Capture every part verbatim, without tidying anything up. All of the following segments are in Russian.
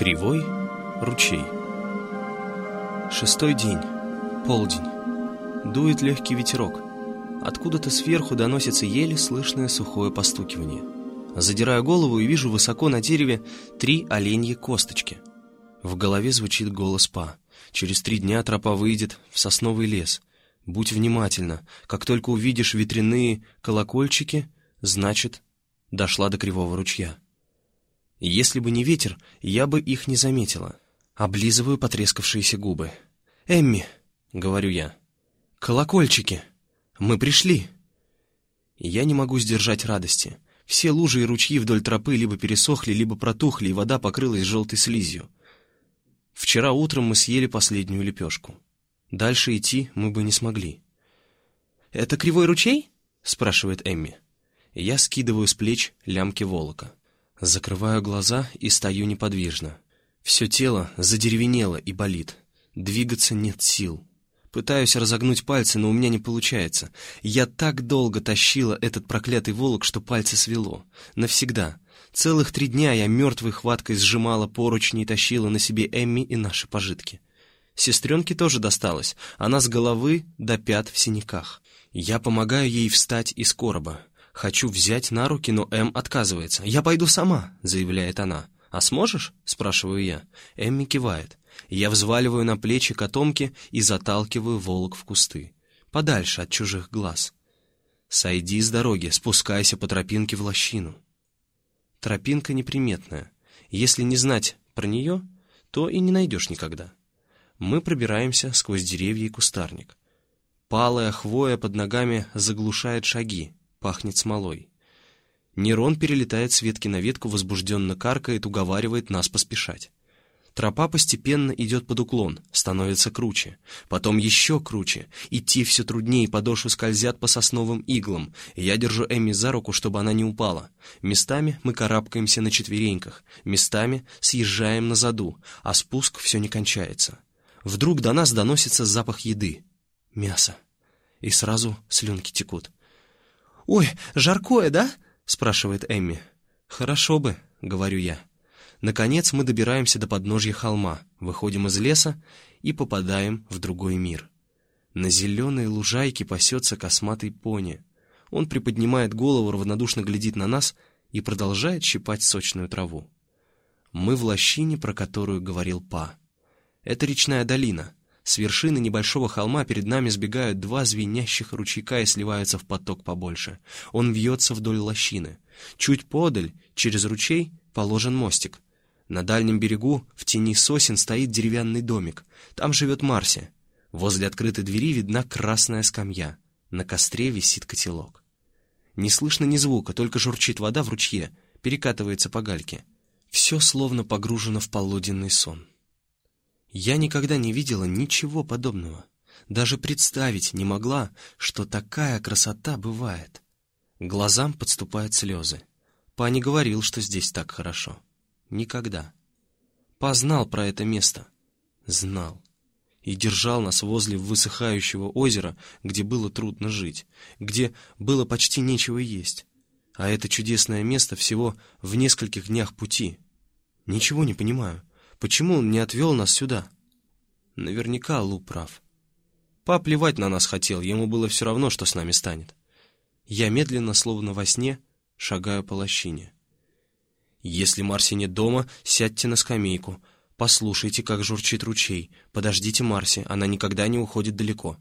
Кривой ручей. Шестой день. Полдень. Дует легкий ветерок. Откуда-то сверху доносится еле слышное сухое постукивание. Задираю голову и вижу высоко на дереве три оленьи косточки. В голове звучит голос Па. Через три дня тропа выйдет в сосновый лес. Будь внимательна. Как только увидишь ветряные колокольчики, значит, дошла до Кривого ручья. Если бы не ветер, я бы их не заметила. Облизываю потрескавшиеся губы. «Эмми», — говорю я, — «колокольчики! Мы пришли!» Я не могу сдержать радости. Все лужи и ручьи вдоль тропы либо пересохли, либо протухли, и вода покрылась желтой слизью. Вчера утром мы съели последнюю лепешку. Дальше идти мы бы не смогли. «Это Кривой ручей?» — спрашивает Эмми. Я скидываю с плеч лямки волока. Закрываю глаза и стою неподвижно. Все тело задеревенело и болит. Двигаться нет сил. Пытаюсь разогнуть пальцы, но у меня не получается. Я так долго тащила этот проклятый волок, что пальцы свело. Навсегда. Целых три дня я мертвой хваткой сжимала поручни и тащила на себе Эмми и наши пожитки. Сестренке тоже досталось. Она с головы до пят в синяках. Я помогаю ей встать из короба. Хочу взять на руки, но Эм отказывается. «Я пойду сама», — заявляет она. «А сможешь?» — спрашиваю я. Эмми кивает. Я взваливаю на плечи котомки и заталкиваю волок в кусты. Подальше от чужих глаз. «Сойди с дороги, спускайся по тропинке в лощину». Тропинка неприметная. Если не знать про нее, то и не найдешь никогда. Мы пробираемся сквозь деревья и кустарник. Палая хвоя под ногами заглушает шаги. Пахнет смолой. Нерон перелетает с ветки на ветку, возбужденно каркает, уговаривает нас поспешать. Тропа постепенно идет под уклон, становится круче. Потом еще круче. Идти все труднее, подошвы скользят по сосновым иглам. Я держу Эмми за руку, чтобы она не упала. Местами мы карабкаемся на четвереньках, местами съезжаем на заду, а спуск все не кончается. Вдруг до нас доносится запах еды. Мясо. И сразу слюнки текут. «Ой, жаркое, да?» — спрашивает Эмми. «Хорошо бы», — говорю я. Наконец мы добираемся до подножья холма, выходим из леса и попадаем в другой мир. На зеленой лужайке пасется косматый пони. Он приподнимает голову, равнодушно глядит на нас и продолжает щипать сочную траву. Мы в лощине, про которую говорил Па. Это речная долина. С вершины небольшого холма перед нами сбегают два звенящих ручейка и сливаются в поток побольше. Он вьется вдоль лощины. Чуть подаль, через ручей, положен мостик. На дальнем берегу, в тени сосен, стоит деревянный домик. Там живет Марси. Возле открытой двери видна красная скамья. На костре висит котелок. Не слышно ни звука, только журчит вода в ручье, перекатывается по гальке. Все словно погружено в полуденный сон. Я никогда не видела ничего подобного. Даже представить не могла, что такая красота бывает. Глазам подступают слезы. Па не говорил, что здесь так хорошо. Никогда. Па знал про это место. Знал. И держал нас возле высыхающего озера, где было трудно жить, где было почти нечего есть. А это чудесное место всего в нескольких днях пути. Ничего не понимаю. Почему он не отвел нас сюда? Наверняка Лу прав. Па плевать на нас хотел, ему было все равно, что с нами станет. Я медленно, словно во сне, шагаю по лощине. Если Марси нет дома, сядьте на скамейку, послушайте, как журчит ручей, подождите Марси, она никогда не уходит далеко.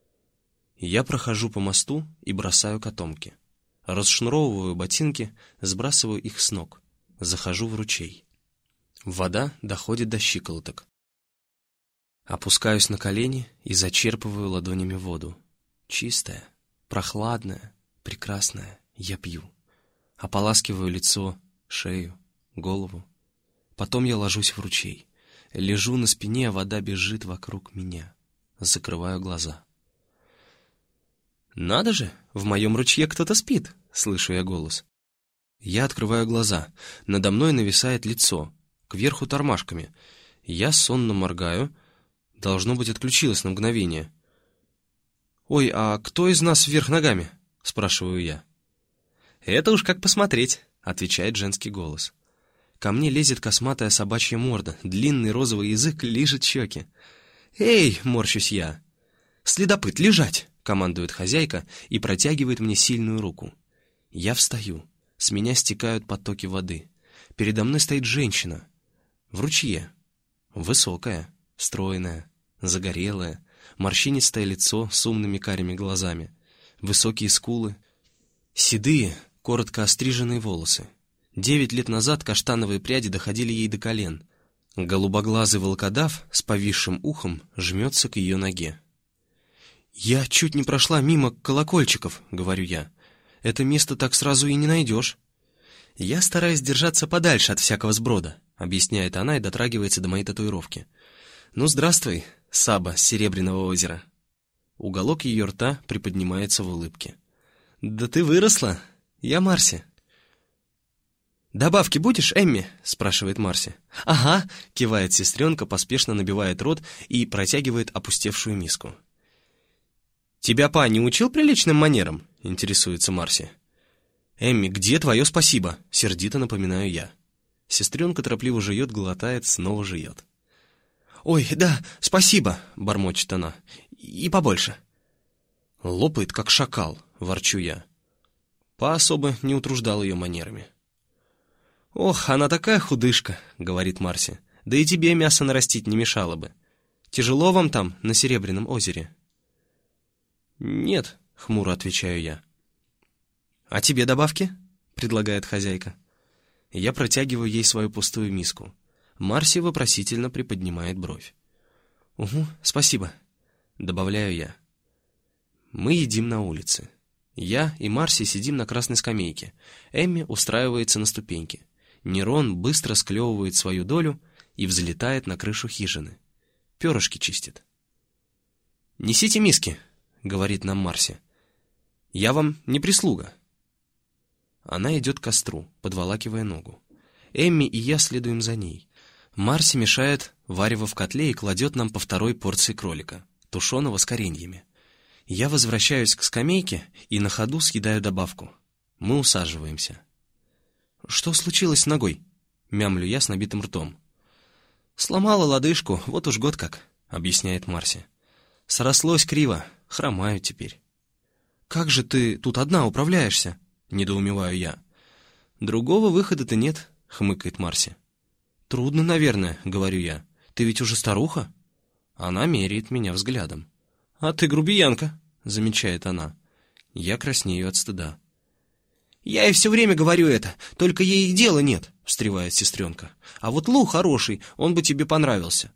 Я прохожу по мосту и бросаю котомки. Расшнуровываю ботинки, сбрасываю их с ног. Захожу в ручей. Вода доходит до щиколоток. Опускаюсь на колени и зачерпываю ладонями воду. Чистая, прохладная, прекрасная. Я пью. Ополаскиваю лицо, шею, голову. Потом я ложусь в ручей. Лежу на спине, а вода бежит вокруг меня. Закрываю глаза. «Надо же, в моем ручье кто-то спит!» — слышу я голос. Я открываю глаза. Надо мной нависает лицо, кверху тормашками. Я сонно моргаю. Должно быть, отключилась на мгновение. «Ой, а кто из нас вверх ногами?» — спрашиваю я. «Это уж как посмотреть», — отвечает женский голос. Ко мне лезет косматая собачья морда, длинный розовый язык лижет щеки. «Эй!» — морщусь я. «Следопыт, лежать!» — командует хозяйка и протягивает мне сильную руку. Я встаю. С меня стекают потоки воды. Передо мной стоит женщина. В ручье. Высокая, стройная, загорелая, морщинистое лицо с умными карими глазами, высокие скулы, седые, коротко остриженные волосы. Девять лет назад каштановые пряди доходили ей до колен. Голубоглазый волкодав с повисшим ухом жмется к ее ноге. «Я чуть не прошла мимо колокольчиков», — говорю я. «Это место так сразу и не найдешь». «Я стараюсь держаться подальше от всякого сброда», — объясняет она и дотрагивается до моей татуировки. «Ну, здравствуй, Саба с Серебряного озера». Уголок ее рта приподнимается в улыбке. «Да ты выросла. Я Марси». «Добавки будешь, Эмми?» — спрашивает Марси. «Ага», — кивает сестренка, поспешно набивает рот и протягивает опустевшую миску. «Тебя па не учил приличным манерам?» — интересуется Марси. «Эмми, где твое спасибо?» — сердито напоминаю я. Сестренка торопливо жует, глотает, снова жует. «Ой, да, спасибо!» — бормочет она. «И побольше!» Лопает, как шакал, ворчу я. Па особо не утруждал ее манерами. «Ох, она такая худышка!» — говорит Марси. «Да и тебе мясо нарастить не мешало бы. Тяжело вам там, на Серебряном озере?» «Нет», — хмуро отвечаю я. «А тебе добавки?» — предлагает хозяйка. Я протягиваю ей свою пустую миску. Марси вопросительно приподнимает бровь. «Угу, спасибо», — добавляю я. Мы едим на улице. Я и Марси сидим на красной скамейке. Эмми устраивается на ступеньке. Нерон быстро склевывает свою долю и взлетает на крышу хижины. Перышки чистит. «Несите миски», — говорит нам Марси. «Я вам не прислуга». Она идет к костру, подволакивая ногу. Эмми и я следуем за ней. Марси мешает варево в котле и кладет нам по второй порции кролика, тушеного с кореньями. Я возвращаюсь к скамейке и на ходу съедаю добавку. Мы усаживаемся. «Что случилось с ногой?» — мямлю я с набитым ртом. «Сломала лодыжку, вот уж год как», — объясняет Марси. «Срослось криво, хромаю теперь». «Как же ты тут одна управляешься?» — недоумеваю я. «Другого выхода-то нет», — хмыкает Марси. «Трудно, наверное», — говорю я. «Ты ведь уже старуха?» Она меряет меня взглядом. «А ты грубиянка», — замечает она. Я краснею от стыда. «Я ей все время говорю это, только ей и дела нет», — встревает сестренка. «А вот Лу хороший, он бы тебе понравился».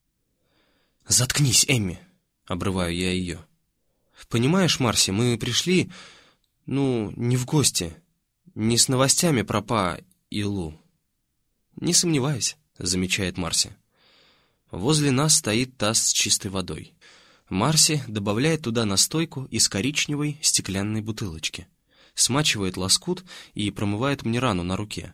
«Заткнись, Эмми», — обрываю я ее. «Понимаешь, Марси, мы пришли, ну, не в гости, не с новостями про Па и Лу». «Не сомневаюсь», — замечает Марси. Возле нас стоит таз с чистой водой. Марси добавляет туда настойку из коричневой стеклянной бутылочки, смачивает лоскут и промывает мне рану на руке.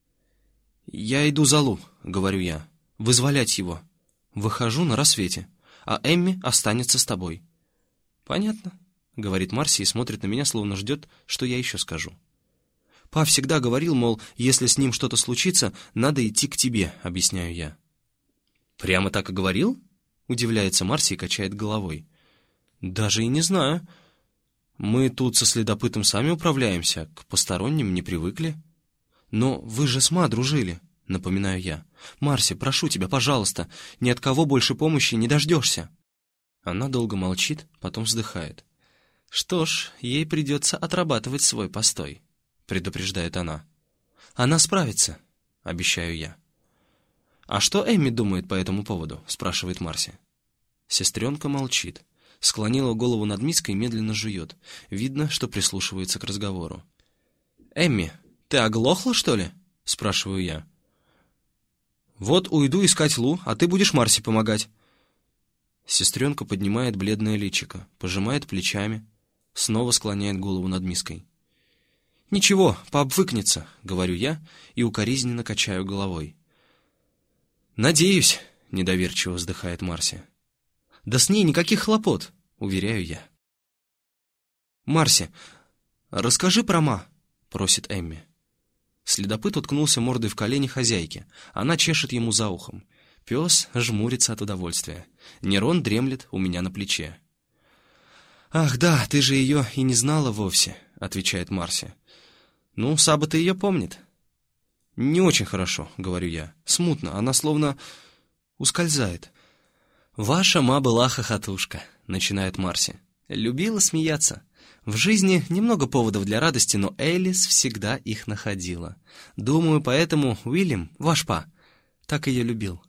«Я иду за Лу», — говорю я, — «вызволять его. Выхожу на рассвете, а Эмми останется с тобой». «Понятно», — говорит Марси и смотрит на меня, словно ждет, что я еще скажу. «Па всегда говорил, мол, если с ним что-то случится, надо идти к тебе», — объясняю я. «Прямо так и говорил?» — удивляется Марси и качает головой. «Даже и не знаю. Мы тут со следопытом сами управляемся, к посторонним не привыкли». «Но вы же с Ма дружили», — напоминаю я. «Марси, прошу тебя, пожалуйста, ни от кого больше помощи не дождешься». Она долго молчит, потом вздыхает. «Что ж, ей придется отрабатывать свой постой», — предупреждает она. «Она справится», — обещаю я. «А что Эмми думает по этому поводу?» — спрашивает Марси. Сестренка молчит, склонила голову над миской и медленно жует. Видно, что прислушивается к разговору. «Эмми, ты оглохла, что ли?» — спрашиваю я. «Вот уйду искать Лу, а ты будешь Марси помогать». Сестренка поднимает бледное личико, пожимает плечами, снова склоняет голову над миской. «Ничего, пообвыкнется», — говорю я и укоризненно качаю головой. «Надеюсь», — недоверчиво вздыхает Марси. «Да с ней никаких хлопот», — уверяю я. «Марси, расскажи про Ма», — просит Эмми. Следопыт уткнулся мордой в колени хозяйки. Она чешет ему за ухом. Пес жмурится от удовольствия. Нерон дремлет у меня на плече. «Ах, да, ты же ее и не знала вовсе», — отвечает Марси. «Ну, Саба-то ее помнит». «Не очень хорошо», — говорю я. «Смутно, она словно ускользает». «Ваша ма была хохотушка», — начинает Марси. «Любила смеяться. В жизни немного поводов для радости, но Элис всегда их находила. Думаю, поэтому Уильям, ваш па, так ее любил».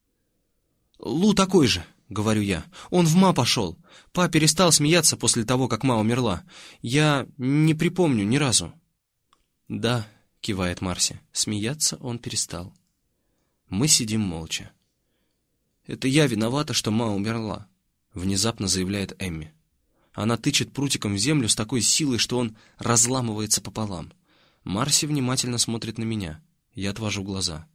«Лу такой же», — говорю я. «Он в ма пошел. Па перестал смеяться после того, как ма умерла. Я не припомню ни разу». «Да», — кивает Марси, — смеяться он перестал. Мы сидим молча. «Это я виновата, что ма умерла», — внезапно заявляет Эмми. Она тычет прутиком в землю с такой силой, что он разламывается пополам. Марси внимательно смотрит на меня. Я отвожу глаза.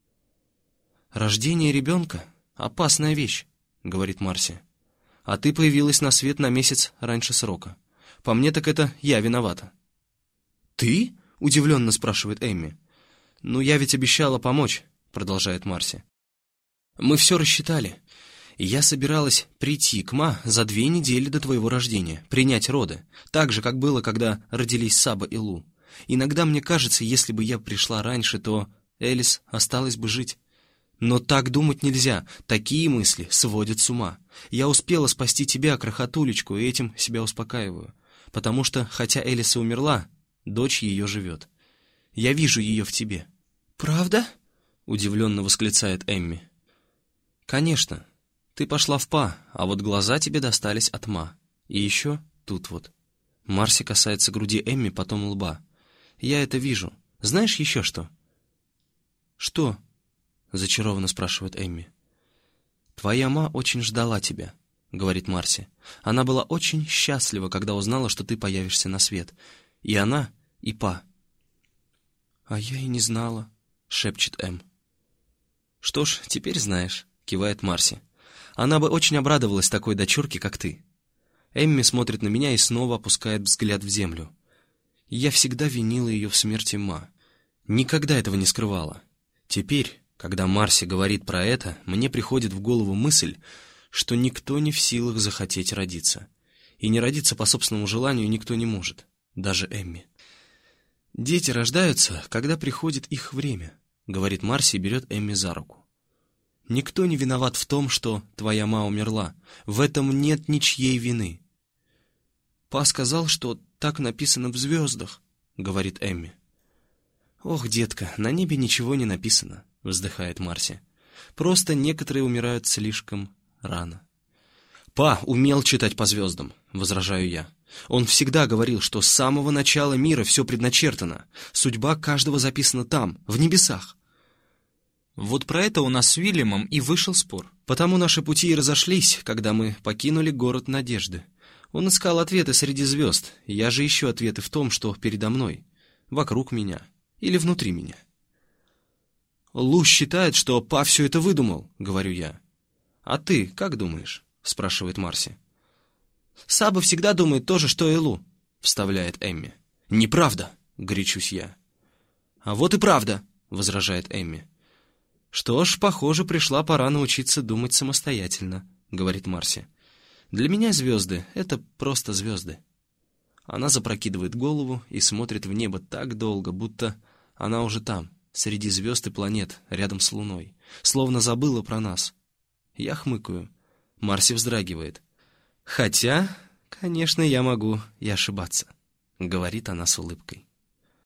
«Рождение ребенка — опасная вещь», — говорит Марси. «А ты появилась на свет на месяц раньше срока. По мне так это я виновата». «Ты?» — удивленно спрашивает Эмми. «Ну, я ведь обещала помочь», — продолжает Марси. «Мы все рассчитали. И я собиралась прийти к ма за две недели до твоего рождения, принять роды, так же, как было, когда родились Саба и Лу. Иногда мне кажется, если бы я пришла раньше, то Элис осталась бы жить. Но так думать нельзя, такие мысли сводят с ума. Я успела спасти тебя, крохотулечку, и этим себя успокаиваю. Потому что, хотя Элис и умерла, дочь ее живет. Я вижу ее в тебе». «Правда?» — удивленно восклицает Эмми. «Конечно. Ты пошла в па, а вот глаза тебе достались от ма. И еще тут вот». Марси касается груди Эмми, потом лба. «Я это вижу. Знаешь еще что?» «Что?» — зачарованно спрашивает Эмми. «Твоя ма очень ждала тебя», — говорит Марси. «Она была очень счастлива, когда узнала, что ты появишься на свет. И она, и па». «А я и не знала», — шепчет Эм. «Что ж, теперь знаешь», — кивает Марси. «Она бы очень обрадовалась такой дочурке, как ты». Эмми смотрит на меня и снова опускает взгляд в землю. Я всегда винила ее в смерти ма. Никогда этого не скрывала. Теперь, когда Марси говорит про это, мне приходит в голову мысль, что никто не в силах захотеть родиться. И не родиться по собственному желанию никто не может, даже Эмми. «Дети рождаются, когда приходит их время», — говорит Марси и берет Эмми за руку. «Никто не виноват в том, что твоя ма умерла. В этом нет ничьей вины». «Па сказал, что так написано в звездах», — говорит Эмми. «Ох, детка, на небе ничего не написано», — вздыхает Марси. «Просто некоторые умирают слишком рано». «Па умел читать по звездам», — возражаю я. «Он всегда говорил, что с самого начала мира все предначертано. Судьба каждого записана там, в небесах». Вот про это у нас с Уильямом и вышел спор. Потому наши пути и разошлись, когда мы покинули город надежды. Он искал ответы среди звезд, я же ищу ответы в том, что передо мной, вокруг меня или внутри меня. «Лу считает, что па все это выдумал», — говорю я. «А ты как думаешь?» — спрашивает Марси. «Саба всегда думает то же, что и Лу», — вставляет Эмми. «Неправда», — горячусь я. «А вот и правда», — возражает Эмми. «Что ж, похоже, пришла пора научиться думать самостоятельно», — говорит Марси. «Для меня звезды — это просто звезды». Она запрокидывает голову и смотрит в небо так долго, будто она уже там, среди звезд и планет, рядом с Луной, словно забыла про нас. Я хмыкаю. Марси вздрагивает. «Хотя, конечно, я могу и ошибаться», — говорит она с улыбкой.